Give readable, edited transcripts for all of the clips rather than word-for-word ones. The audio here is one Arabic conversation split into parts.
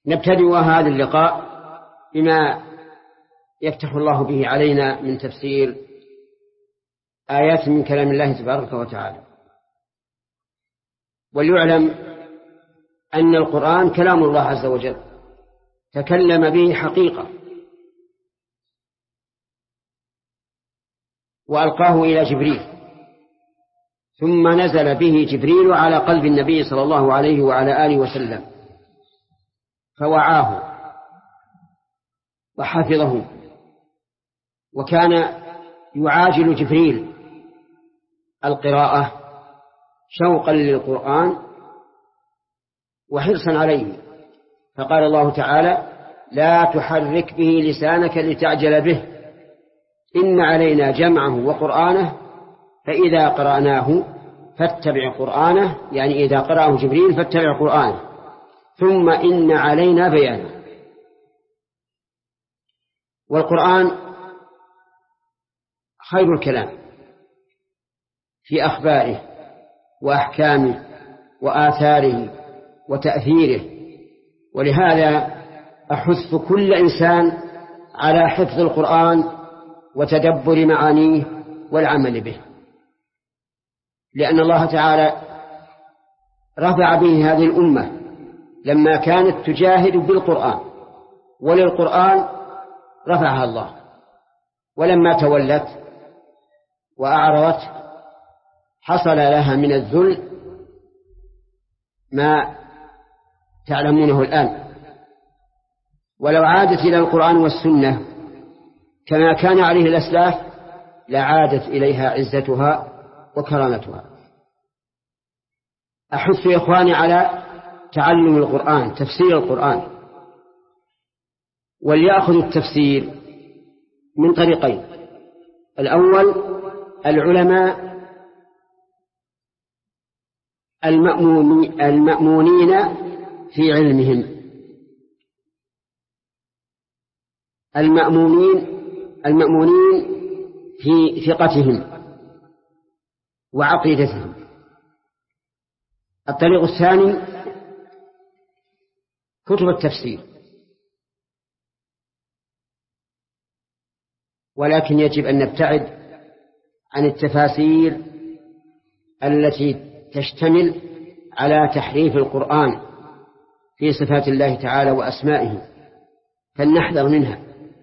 نبتدئ هذا اللقاء بما يفتح الله به علينا من تفسير آيات من كلام الله تبارك وتعالى. وليعلم أن القرآن كلام الله عز وجل تكلم به حقيقة، وألقاه إلى جبريل، ثم نزل به جبريل على قلب النبي صلى الله عليه وعلى آله وسلم فوعاه وحفظه، وكان يعاجل جبريل القراءة شوقا للقرآن وحرصا عليه. فقال الله تعالى: لا تحرك به لسانك لتعجل به، إن علينا جمعه وقرآنه فإذا قرأناه فاتبع قرآنه، يعني إذا قرأه جبريل فاتبع قرآنه، ثم إن علينا بيانه. والقرآن خير الكلام في أخباره وأحكامه وآثاره وتأثيره، ولهذا أحث كل إنسان على حفظ القرآن وتدبر معانيه والعمل به، لأن الله تعالى رفع به هذه الأمة لما كانت تجاهد بالقرآن، وللقرآن رفعها الله، ولما تولت وأعرضت حصل لها من الذل ما تعلمونه الآن. ولو عادت إلى القرآن والسنة كما كان عليه الأسلاف لعادت إليها عزتها وكرامتها. أحث إخواني على تعلم القرآن، تفسير القرآن، وليأخذوا التفسير من طريقين: الأول العلماء المأمونين في علمهم، المأمونين في ثقتهم وعقيدتهم. الطريق الثاني كتب التفسير، ولكن يجب أن نبتعد عن التفاسير التي تشتمل على تحريف القرآن في صفات الله تعالى وأسمائه، فلنحذر منها.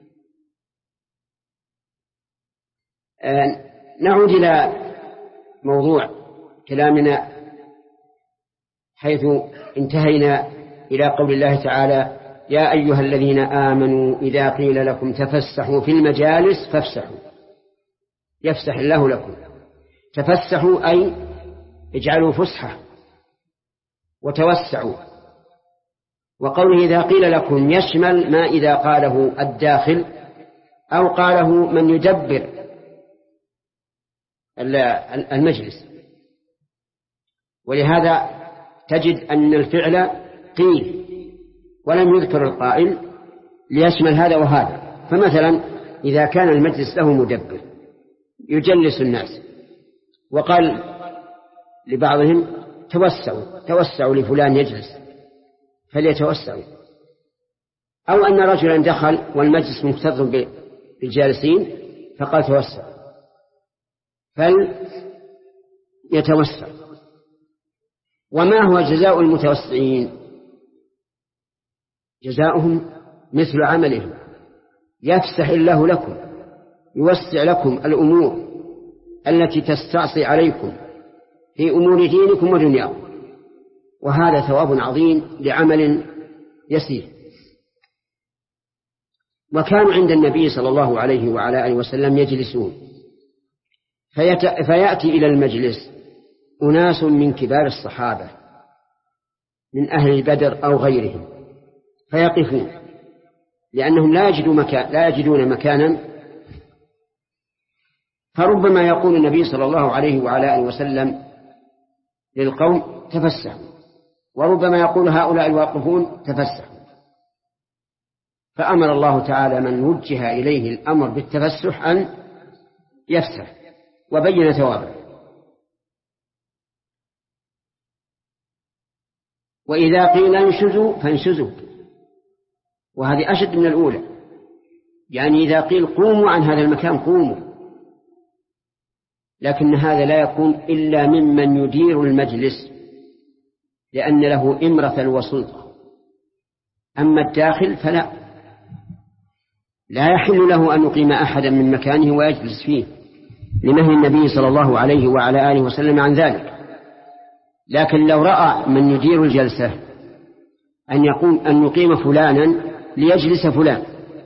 نعود إلى موضوع كلامنا حيث انتهينا إلى قول الله تعالى: يا أيها الذين آمنوا إذا قيل لكم تفسحوا في المجالس فافسحوا يفسح الله لكم. تفسحوا أي اجعلوا فسحة وتوسعوا. وقوله إذا قيل لكم يشمل ما إذا قاله الداخل أو قاله من يدبر المجلس. ولهذا تجد أن الفعل قيل ولم يذكر القائل ليشمل هذا وهذا. فمثلا إذا كان المجلس له مدبر يجلس الناس وقال لبعضهم توسعوا لفلان يجلس فليتوسعوا، أو أن رجلا دخل والمجلس مكتظ بالجالسين فقال توسعوا فليتوسع. وما هو جزاء المتوسعين؟ جزاؤهم مثل عملهم، يفسح الله لكم، يوسع لكم الأمور التي تستعصي عليكم في أمور دينكم ودنياكم، وهذا ثواب عظيم لعمل يسير. وكانوا عند النبي صلى الله عليه وعلى آله وسلم يجلسون، فيأتي إلى المجلس أناس من كبار الصحابة من أهل بدر أو غيرهم فيقفون، لأنهم لا يجدون مكانا، فربما يقول النبي صلى الله عليه وعلى آله وسلم للقوم تفسحوا، وربما يقول هؤلاء الواقفون تفسحوا. فأمر الله تعالى من وجه إليه الأمر بالتفسح أن يفسح، وبين ثوابه. وإذا قيل انشزوا فانشزوا، وهذه أشد من الأولى. يعني إذا قيل قوموا عن هذا المكان قوموا، لكن هذا لا يكون إلا ممن يدير المجلس، لأن له إمرة وسلطة. أما الداخل فلا، لا يحل له أن يقيم أحدا من مكانه ويجلس فيه لنهي النبي صلى الله عليه وعلى آله وسلم عن ذلك. لكن لو رأى من يدير الجلسة أن يقيم فلانا ليجلس فلان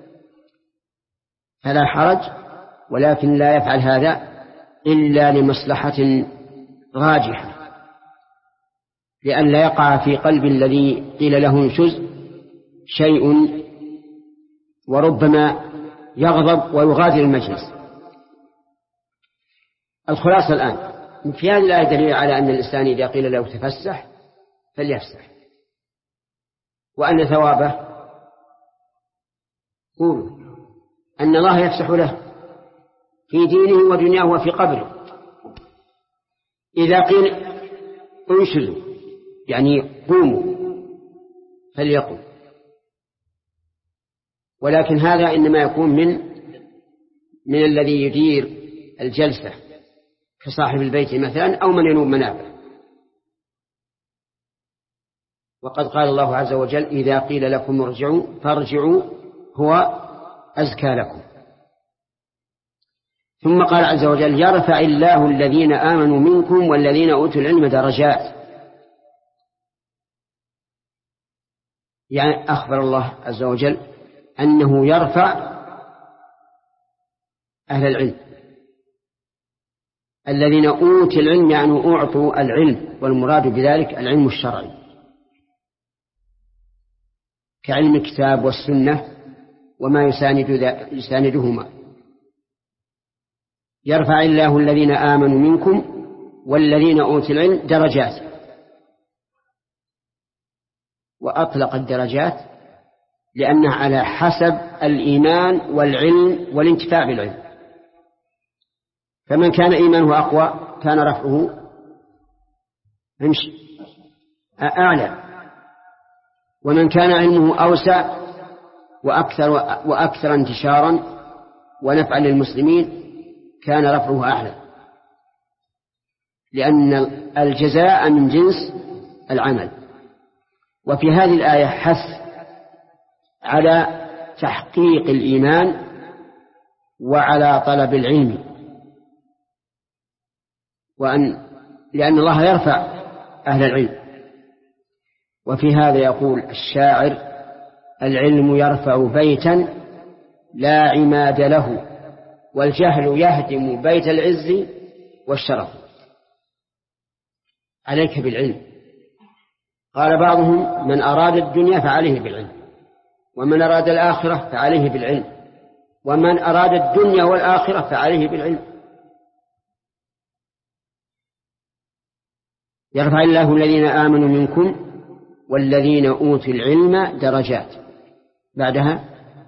فلا حرج، ولكن لا يفعل هذا إلا لمصلحة راجحة، لئلا يقع في قلب الذي قيل له انشز شيء وربما يغضب ويغادر المجلس. الخلاصة الآن في هذه الآية دليل على أن الإنسان إذا قيل له تفسح فليفسح، وأن ثوابه قولوا أن الله يفسح له في دينه ودنياه وفي قبره. إذا قيل انشزوا يعني قوموا فليقم، ولكن هذا إنما يكون من الذي يدير الجلسة كصاحب البيت مثلا أو من ينوب منابه. وقد قال الله عز وجل إذا قيل لكم ارجعوا فارجعوا هو أزكى لكم. ثم قال عز وجل يرفع الله الذين آمنوا منكم والذين أوتوا العلم درجات. يعني أخبر الله عز وجل أنه يرفع أهل العلم الذين أوتوا العلم، يعني أعطوا العلم، والمراد بذلك العلم الشرعي كعلم الكتاب والسنة وما يساندهما. يرفع الله الذين آمنوا منكم والذين أوتوا العلم درجات. وأطلق الدرجات لأنها على حسب الإيمان والعلم والانتفاع بالعلم. فمن كان إيمانه أقوى كان رفعه أعلى، ومن كان علمه أوسع وأكثر انتشارا ونفعا للمسلمين كان رفعه أعلى، لأن الجزاء من جنس العمل. وفي هذه الآية حث على تحقيق الإيمان وعلى طلب العلم، لأن الله يرفع أهل العلم. وفي هذا يقول الشاعر العلم يرفع بيتا لا عماد له والجهل يهدم بيت العز والشرف. عليك بالعلم. قال بعضهم من أراد الدنيا فعليه بالعلم، ومن أراد الآخرة فعليه بالعلم، ومن أراد الدنيا والآخرة فعليه بالعلم. يرفع الله الذين آمنوا منكم والذين أوتوا العلم درجات. بعدها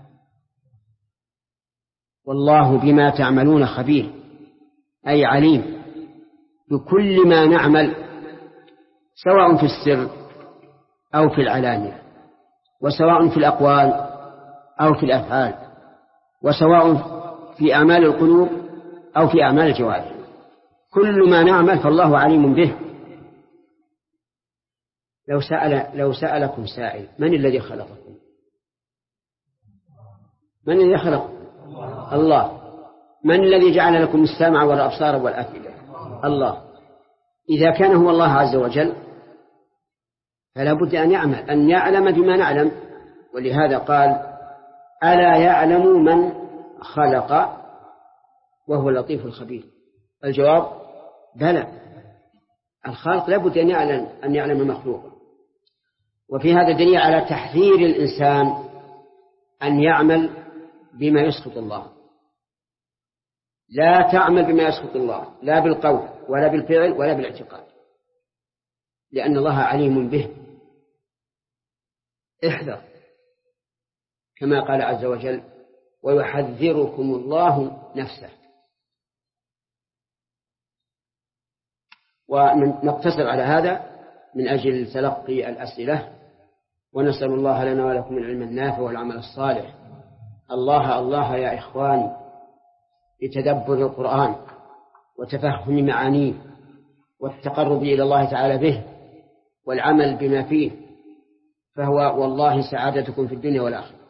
والله بما تعملون خبير، أي عليم بكل ما نعمل سواء في السر أو في العلانية، وسواء في الأقوال أو في الأفعال، وسواء في أعمال القلوب أو في أعمال الجوارح. كل ما نعمل فالله عليم به. لو سألكم سائل من الذي خلقكم؟ من الذي خلقكم؟ الله. من الذي جعل لكم السمع والأبصار والأفئدة؟ الله. إذا كان هو الله عز وجل فلا بد أن يعلم بما نعلم. ولهذا قال ألا يعلم من خلق وهو اللطيف الخبير؟ الجواب بلى، الخالق لا بد أن يعلم المخلوق. وفي هذا دليل على تحذير الإنسان أن يعمل بما يسخط الله. لا تعمل بما يسخط الله، لا بالقول ولا بالفعل ولا بالاعتقاد، لأن الله عليم به. احذر، كما قال عز وجل ويحذركم الله نفسه. ونقتصر على هذا من أجل تلقي الأسئلة. ونسأل الله لنا ولكم العلم النافع والعمل الصالح. الله الله يا إخواني بتدبر القرآن وتفهم معانيه والتقرب إلى الله تعالى به والعمل بما فيه، فهو والله سعادتكم في الدنيا والآخرة.